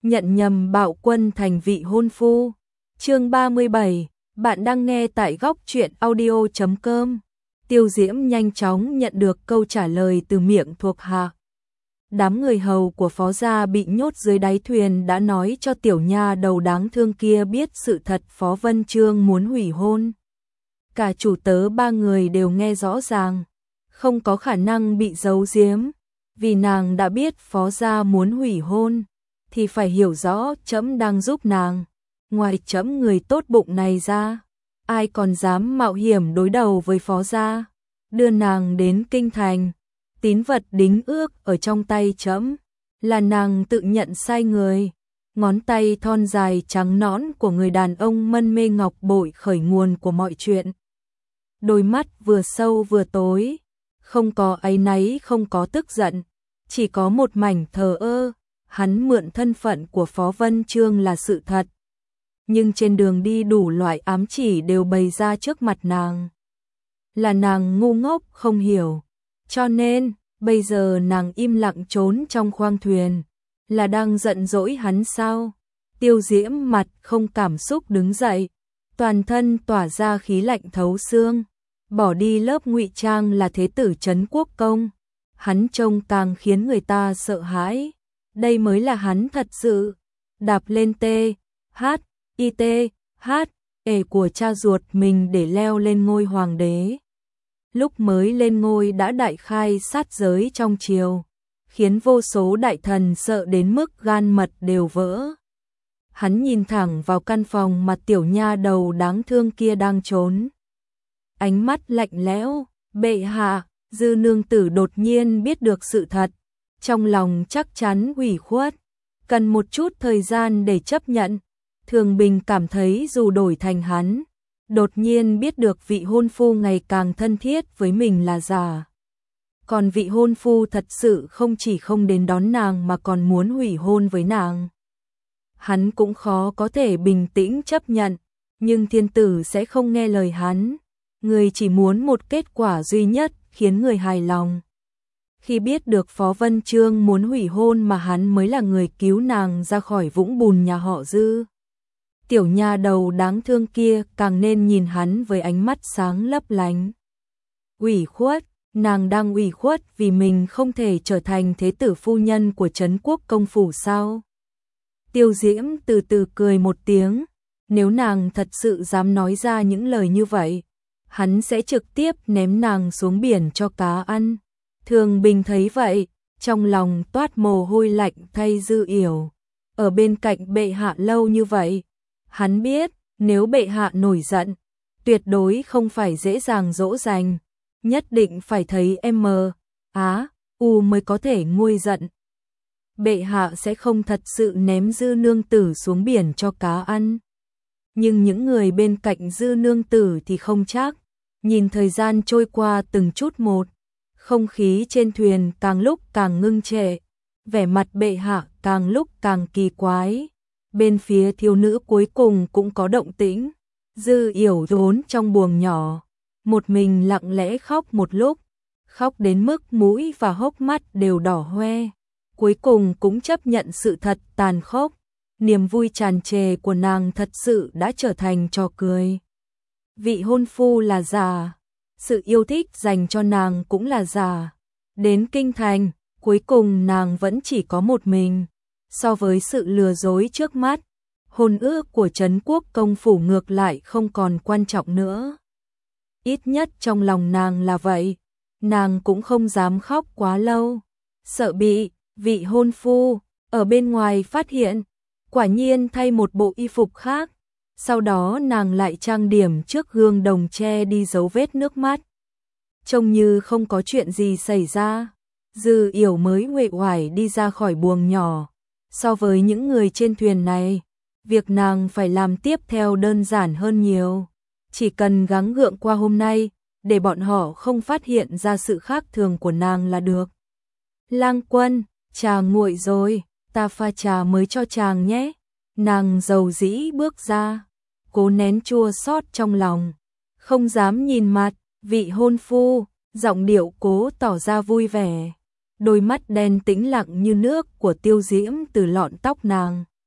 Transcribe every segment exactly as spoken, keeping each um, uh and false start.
nhận nhầm bạo quân thành vị hôn phu. Chương ba mươi bảy, bạn đang nghe tại góc truyện audio chấm com. Tiêu Diễm nhanh chóng nhận được câu trả lời từ miệng thuộc hạ. Đám người hầu của phó gia bị nhốt dưới đáy thuyền đã nói cho tiểu nha đầu đáng thương kia biết sự thật Phó Vân Chương muốn hủy hôn. Cả chủ tớ ba người đều nghe rõ ràng, không có khả năng bị giấu giếm, vì nàng đã biết phó gia muốn hủy hôn, thì phải hiểu rõ trẫm đang giúp nàng. Ngoài trẫm người tốt bụng này ra, ai còn dám mạo hiểm đối đầu với phó gia, đưa nàng đến kinh thành. Tín vật đính ước ở trong tay trẫm, là nàng tự nhận sai người. Ngón tay thon dài trắng nõn của người đàn ông mân mê ngọc bội khởi nguồn của mọi chuyện. Đôi mắt vừa sâu vừa tối, không có áy náy không có tức giận, chỉ có một mảnh thờ ơ. Hắn mượn thân phận của Phó Vân Chương là sự thật, nhưng trên đường đi đủ loại ám chỉ đều bày ra trước mặt nàng. Là nàng ngu ngốc không hiểu, cho nên bây giờ nàng im lặng trốn trong khoang thuyền, là đang giận dỗi hắn sao? Tiêu Diễm mặt không cảm xúc đứng dậy, toàn thân tỏa ra khí lạnh thấu xương, bỏ đi lớp ngụy trang là thế tử Trấn Quốc Công. Hắn trông càng khiến người ta sợ hãi, đây mới là hắn thật sự. Đạp lên tê, hát, y tê, hát, ể của cha ruột mình để leo lên ngôi hoàng đế. Lúc mới lên ngôi đã đại khai sát giới trong triều, khiến vô số đại thần sợ đến mức gan mật đều vỡ. Hắn nhìn thẳng vào căn phòng mà tiểu nha đầu đáng thương kia đang trốn. Ánh mắt lạnh lẽo, bệ hạ. Dư nương tử đột nhiên biết được sự thật, trong lòng chắc chắn ủy khuất, cần một chút thời gian để chấp nhận. Thường Bình cảm thấy dù đổi thành hắn, đột nhiên biết được vị hôn phu ngày càng thân thiết với mình là giả. Còn vị hôn phu thật sự không chỉ không đến đón nàng mà còn muốn hủy hôn với nàng. Hắn cũng khó có thể bình tĩnh chấp nhận, nhưng thiên tử sẽ không nghe lời hắn. Người chỉ muốn một kết quả duy nhất khiến người hài lòng. Khi biết được Phó Vân Chương muốn hủy hôn mà hắn mới là người cứu nàng ra khỏi vũng bùn nhà họ Dư. Tiểu nha đầu đáng thương kia càng nên nhìn hắn với ánh mắt sáng lấp lánh. Ủy khuất, nàng đang ủy khuất vì mình không thể trở thành thế tử phu nhân của Trấn Quốc Công phủ sao? Tiêu Diễm từ từ cười một tiếng, nếu nàng thật sự dám nói ra những lời như vậy, hắn sẽ trực tiếp ném nàng xuống biển cho cá ăn. Thường Bình thấy vậy, trong lòng toát mồ hôi lạnh thay Dư Yểu. Ở bên cạnh bệ hạ lâu như vậy, hắn biết nếu bệ hạ nổi giận, tuyệt đối không phải dễ dàng dỗ dành, nhất định phải thấy em á, u mới có thể nguôi giận. Bệ hạ sẽ không thật sự ném Dư nương tử xuống biển cho cá ăn. Nhưng những người bên cạnh Dư nương tử thì không chắc. Nhìn thời gian trôi qua từng chút một, không khí trên thuyền càng lúc càng ngưng trệ, vẻ mặt bệ hạ càng lúc càng kỳ quái. Bên phía thiếu nữ cuối cùng cũng có động tĩnh. Dư Yểu vốn trong buồng nhỏ, một mình lặng lẽ khóc một lúc, khóc đến mức mũi và hốc mắt đều đỏ hoe. Cuối cùng cũng chấp nhận sự thật tàn khốc, niềm vui tràn trề của nàng thật sự đã trở thành trò cười. Vị hôn phu là giả, sự yêu thích dành cho nàng cũng là giả. Đến kinh thành, cuối cùng nàng vẫn chỉ có một mình. So với sự lừa dối trước mắt, hôn ước của Trấn Quốc Công phủ ngược lại không còn quan trọng nữa. Ít nhất trong lòng nàng là vậy, nàng cũng không dám khóc quá lâu, sợ bị vị hôn phu ở bên ngoài phát hiện. Quả nhiên thay một bộ y phục khác, sau đó nàng lại trang điểm trước gương đồng che đi dấu vết nước mắt. Trông như không có chuyện gì xảy ra, Dư Yểu mới uể oải đi ra khỏi buồng nhỏ. So với những người trên thuyền này, việc nàng phải làm tiếp theo đơn giản hơn nhiều. Chỉ cần gắng gượng qua hôm nay, để bọn họ không phát hiện ra sự khác thường của nàng là được. Lang Quân, trà nguội rồi, ta pha trà mới cho chàng nhé. Nàng dầu dĩ bước ra, cố nén chua xót trong lòng, không dám nhìn mặt vị hôn phu, giọng điệu cố tỏ ra vui vẻ. Đôi mắt đen tĩnh lặng như nước của Tiêu Diễm từ lọn tóc nàng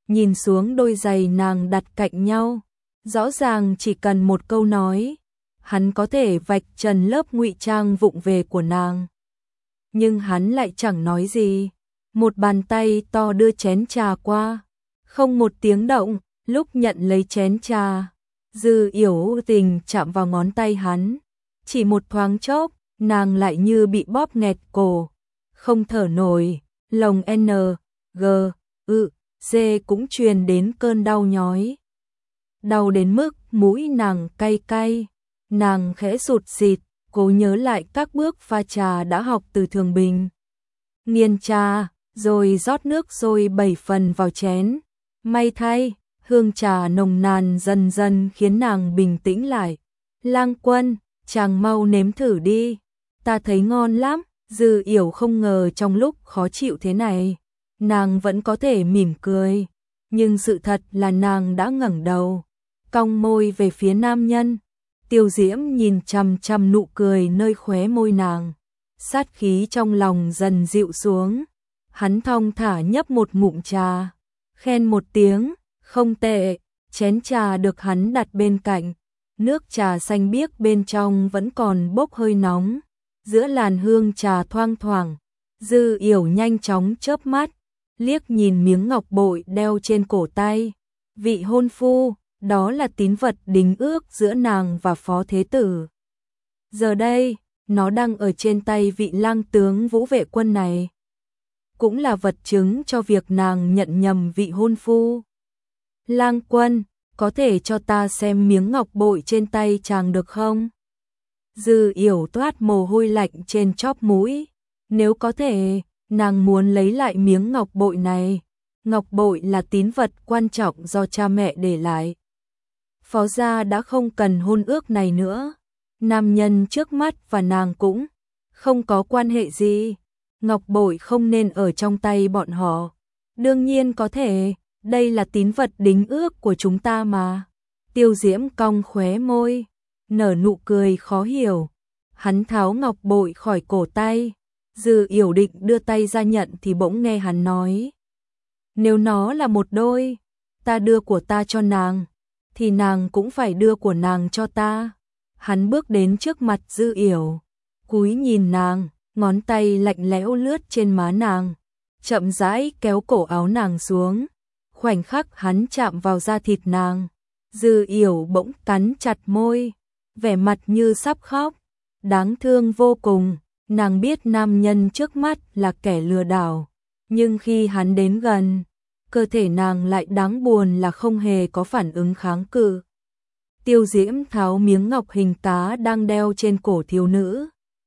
nhìn xuống đôi giày nàng đặt cạnh nhau, rõ ràng chỉ cần một câu nói, hắn có thể vạch trần lớp ngụy trang vụng về của nàng. Nhưng hắn lại chẳng nói gì, một bàn tay to đưa chén trà qua, không một tiếng động, lúc nhận lấy chén trà, Dư Yểu tình chạm vào ngón tay hắn, chỉ một thoáng chốc, nàng lại như bị bóp nghẹt cổ, không thở nổi, lồng N, G, ư, D cũng truyền đến cơn đau nhói. Đau đến mức mũi nàng cay cay, nàng khẽ sụt sịt, cố nhớ lại các bước pha trà đã học từ Thường Bình. Nghiền trà, rồi rót nước sôi bảy phần vào chén. May thay, hương trà nồng nàn dần dần khiến nàng bình tĩnh lại. Lang Quân, chàng mau nếm thử đi, ta thấy ngon lắm. Dư Yểu không ngờ trong lúc khó chịu thế này, nàng vẫn có thể mỉm cười, nhưng sự thật là nàng đã ngẩng đầu, cong môi về phía nam nhân. Tiêu Diễm nhìn chằm chằm nụ cười nơi khóe môi nàng, sát khí trong lòng dần dịu xuống, hắn thong thả nhấp một ngụm trà, khen một tiếng, không tệ. Chén trà được hắn đặt bên cạnh, nước trà xanh biếc bên trong vẫn còn bốc hơi nóng, giữa làn hương trà thoang thoảng. Dư Yểu nhanh chóng chớp mắt, liếc nhìn miếng ngọc bội đeo trên cổ tay. Vị hôn phu, đó là tín vật đính ước giữa nàng và Phó Thế Tử. Giờ đây, nó đang ở trên tay vị lang tướng Vũ Vệ Quân này. Cũng là vật chứng cho việc nàng nhận nhầm vị hôn phu. Lang Quân, có thể cho ta xem miếng ngọc bội trên tay chàng được không? Dư Yểu toát mồ hôi lạnh trên chóp mũi. Nếu có thể, nàng muốn lấy lại miếng ngọc bội này. Ngọc bội là tín vật quan trọng do cha mẹ để lại. Phó gia đã không cần hôn ước này nữa. Nam nhân trước mắt và nàng cũng không có quan hệ gì. Ngọc bội không nên ở trong tay bọn họ. Đương nhiên có thể, đây là tín vật đính ước của chúng ta mà. Tiêu Diễm cong khóe môi, nở nụ cười khó hiểu. Hắn tháo ngọc bội khỏi cổ tay. Dư Yểu định đưa tay ra nhận thì bỗng nghe hắn nói: nếu nó là một đôi, ta đưa của ta cho nàng, thì nàng cũng phải đưa của nàng cho ta. Hắn bước đến trước mặt Dư Yểu, cúi nhìn nàng, ngón tay lạnh lẽo lướt trên má nàng, chậm rãi kéo cổ áo nàng xuống. Khoảnh khắc hắn chạm vào da thịt nàng, Dư Yểu bỗng cắn chặt môi, vẻ mặt như sắp khóc, đáng thương vô cùng. Nàng biết nam nhân trước mắt là kẻ lừa đảo, nhưng khi hắn đến gần, cơ thể nàng lại đáng buồn là không hề có phản ứng kháng cự. Tiêu Diễm tháo miếng ngọc hình cá đang đeo trên cổ thiếu nữ,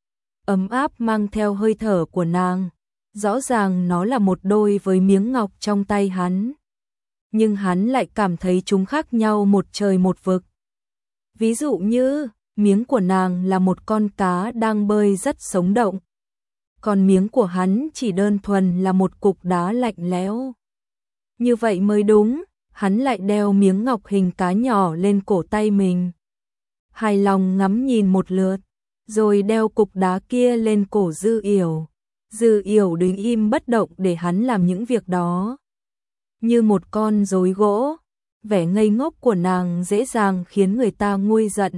ấm áp mang theo hơi thở của nàng. Rõ ràng nó là một đôi với miếng ngọc trong tay hắn, nhưng hắn lại cảm thấy chúng khác nhau một trời một vực. Ví dụ như, miếng của nàng là một con cá đang bơi rất sống động, còn miếng của hắn chỉ đơn thuần là một cục đá lạnh lẽo. Như vậy mới đúng, hắn lại đeo miếng ngọc hình cá nhỏ lên cổ tay mình. Hài lòng ngắm nhìn một lượt, rồi đeo cục đá kia lên cổ Dư Yểu. Dư Yểu đứng im bất động để hắn làm những việc đó. Như một con rối gỗ, vẻ ngây ngốc của nàng dễ dàng khiến người ta nguôi giận.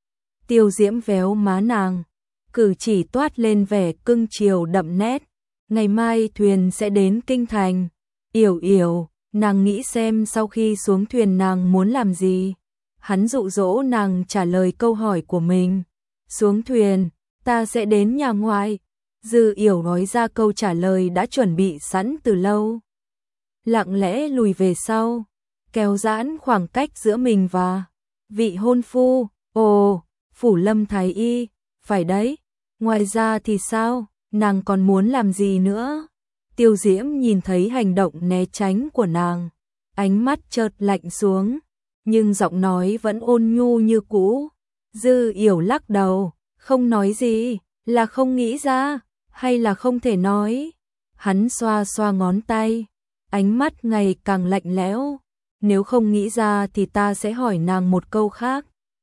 Tiêu Diễm véo má nàng, cử chỉ toát lên vẻ cưng chiều đậm nét. Ngày mai thuyền sẽ đến Kinh Thành. Yểu Yểu, nàng nghĩ xem sau khi xuống thuyền nàng muốn làm gì. Hắn dụ dỗ nàng trả lời câu hỏi của mình. Xuống thuyền, ta sẽ đến nhà ngoại. Dư Yểu nói ra câu trả lời đã chuẩn bị sẵn từ lâu. Lặng lẽ lùi về sau, kéo giãn khoảng cách giữa mình và vị hôn phu. Ồ, Phủ Lâm Thái Y, phải đấy. Ngoài ra thì sao, nàng còn muốn làm gì nữa? Tiêu Diễm nhìn thấy hành động né tránh của nàng, ánh mắt chợt lạnh xuống, nhưng giọng nói vẫn ôn nhu như cũ. Dư Yểu lắc đầu, không nói gì, là không nghĩ ra, hay là không thể nói. Hắn xoa xoa ngón tay, ánh mắt ngày càng lạnh lẽo. Nếu không nghĩ ra thì ta sẽ hỏi nàng một câu khác.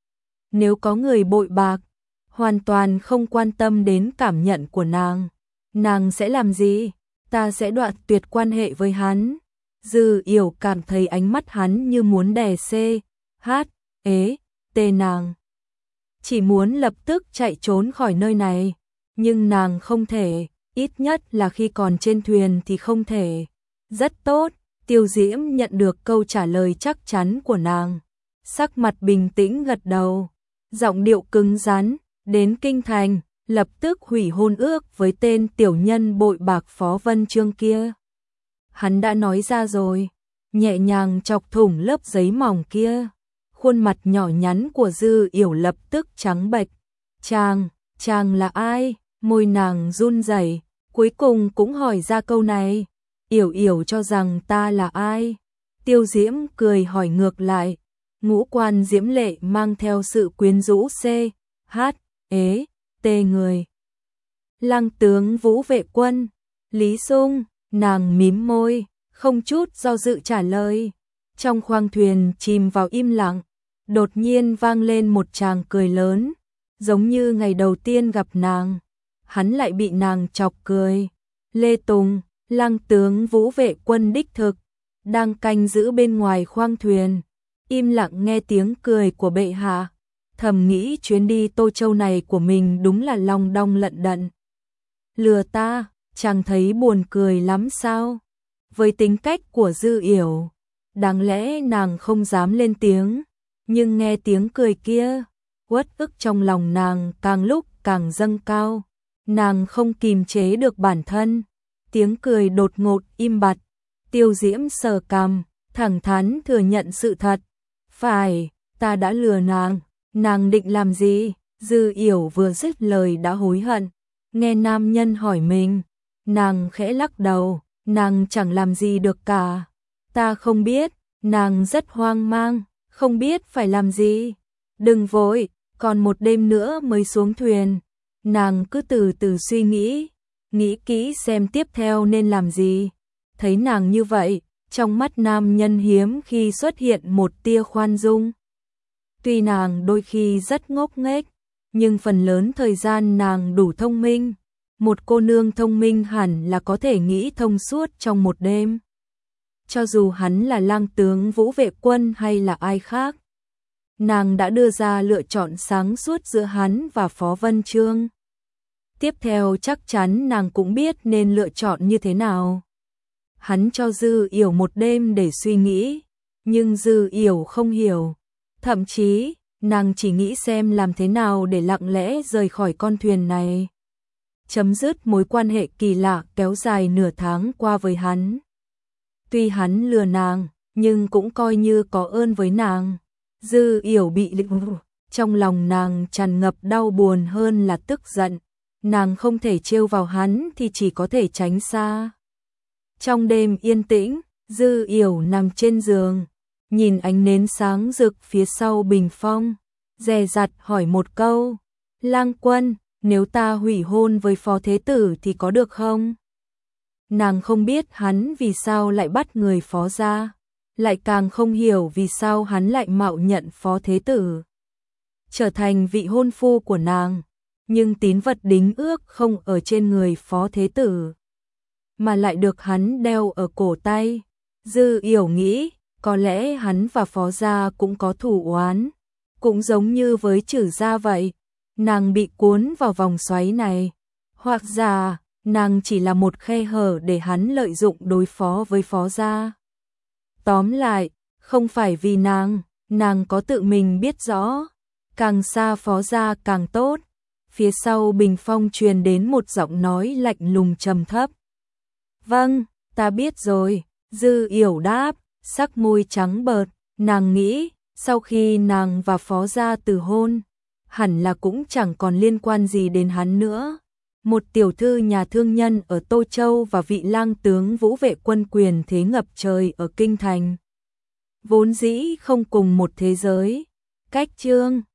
Nếu có người bội bạc, hoàn toàn không quan tâm đến cảm nhận của nàng, nàng sẽ làm gì? Ta sẽ đoạn tuyệt quan hệ với hắn. Dư Yểu cảm thấy ánh mắt hắn như muốn đè xê, hát, ế, tê nàng. Chỉ muốn lập tức chạy trốn khỏi nơi này, nhưng nàng không thể, ít nhất là khi còn trên thuyền thì không thể. Rất tốt, Tiêu Diễm nhận được câu trả lời chắc chắn của nàng. Sắc mặt bình tĩnh gật đầu, giọng điệu cứng rắn, đến kinh thành, lập tức hủy hôn ước với tên tiểu nhân bội bạc Phó Vân Chương kia. Hắn đã nói ra rồi, nhẹ nhàng chọc thủng lớp giấy mỏng kia. Khuôn mặt nhỏ nhắn của Dư Yểu lập tức trắng bệch. Chàng, chàng là ai? Môi nàng run rẩy, cuối cùng cũng hỏi ra câu này. Yểu Yểu cho rằng ta là ai? Tiêu Diễm cười hỏi ngược lại. Ngũ quan diễm lệ mang theo sự quyến rũ c, h, ế, tê người. Lăng tướng Vũ Vệ Quân, Lý Sung, nàng mím môi, không chút do dự trả lời. Trong khoang thuyền chìm vào im lặng, đột nhiên vang lên một tràng cười lớn, giống như ngày đầu tiên gặp nàng, hắn lại bị nàng chọc cười. Lê Tùng, Lăng tướng Vũ Vệ Quân đích thực, đang canh giữ bên ngoài khoang thuyền, im lặng nghe tiếng cười của bệ hạ, thầm nghĩ chuyến đi Tô Châu này của mình đúng là long đong lận đận. Lừa ta, chẳng thấy buồn cười lắm sao? Với tính cách của Dư Yểu, đáng lẽ nàng không dám lên tiếng, nhưng nghe tiếng cười kia, uất ức trong lòng nàng càng lúc càng dâng cao, nàng không kìm chế được bản thân, tiếng cười đột ngột im bặt. Tiêu Diễm sờ cằm, thẳng thắn thừa nhận sự thật. Phải, ta đã lừa nàng, nàng định làm gì? Dư Yểu vừa dứt lời đã hối hận, nghe nam nhân hỏi mình, nàng khẽ lắc đầu, nàng chẳng làm gì được cả. Ta không biết, nàng rất hoang mang, không biết phải làm gì. Đừng vội, còn một đêm nữa mới xuống thuyền. Nàng cứ từ từ suy nghĩ, nghĩ kỹ xem tiếp theo nên làm gì. Thấy nàng như vậy, trong mắt nam nhân hiếm khi xuất hiện một tia khoan dung. Tuy nàng đôi khi rất ngốc nghếch, nhưng phần lớn thời gian nàng đủ thông minh. Một cô nương thông minh hẳn là có thể nghĩ thông suốt trong một đêm. Cho dù hắn là Lăng tướng Vũ Vệ Quân hay là ai khác, nàng đã đưa ra lựa chọn sáng suốt giữa hắn và Phó Vân Chương. Tiếp theo chắc chắn nàng cũng biết nên lựa chọn như thế nào. Hắn cho Dư Yểu một đêm để suy nghĩ, nhưng Dư Yểu không hiểu. Thậm chí, nàng chỉ nghĩ xem làm thế nào để lặng lẽ rời khỏi con thuyền này. Chấm dứt mối quan hệ kỳ lạ kéo dài nửa tháng qua với hắn. Tuy hắn lừa nàng, nhưng cũng coi như có ơn với nàng. Dư Yểu bị lịnh, trong lòng nàng tràn ngập đau buồn hơn là tức giận. Nàng không thể trêu vào hắn thì chỉ có thể tránh xa. Trong đêm yên tĩnh, Dư Yểu nằm trên giường, nhìn ánh nến sáng rực phía sau bình phong, dè dặt hỏi một câu, Lang Quân, nếu ta hủy hôn với Phó Thế Tử thì có được không? Nàng không biết hắn vì sao lại bắt người Phó ra, lại càng không hiểu vì sao hắn lại mạo nhận Phó Thế Tử trở thành vị hôn phu của nàng, nhưng tín vật đính ước không ở trên người Phó Thế Tử, mà lại được hắn đeo ở cổ tay. Dư Yểu nghĩ, có lẽ hắn và Phó gia cũng có thù oán, cũng giống như với Trử gia vậy. Nàng bị cuốn vào vòng xoáy này, hoặc giả nàng chỉ là một khe hở để hắn lợi dụng đối phó với Phó gia. Tóm lại, không phải vì nàng, nàng có tự mình biết rõ, càng xa Phó gia càng tốt. Phía sau bình phong truyền đến một giọng nói lạnh lùng trầm thấp. Vâng, ta biết rồi, Dư Yểu đáp, sắc môi trắng bợt, nàng nghĩ, sau khi nàng và Phó gia từ hôn, hẳn là cũng chẳng còn liên quan gì đến hắn nữa. Một tiểu thư nhà thương nhân ở Tô Châu và vị lang tướng Vũ Vệ Quân quyền thế ngập trời ở Kinh Thành, vốn dĩ không cùng một thế giới. Cách chương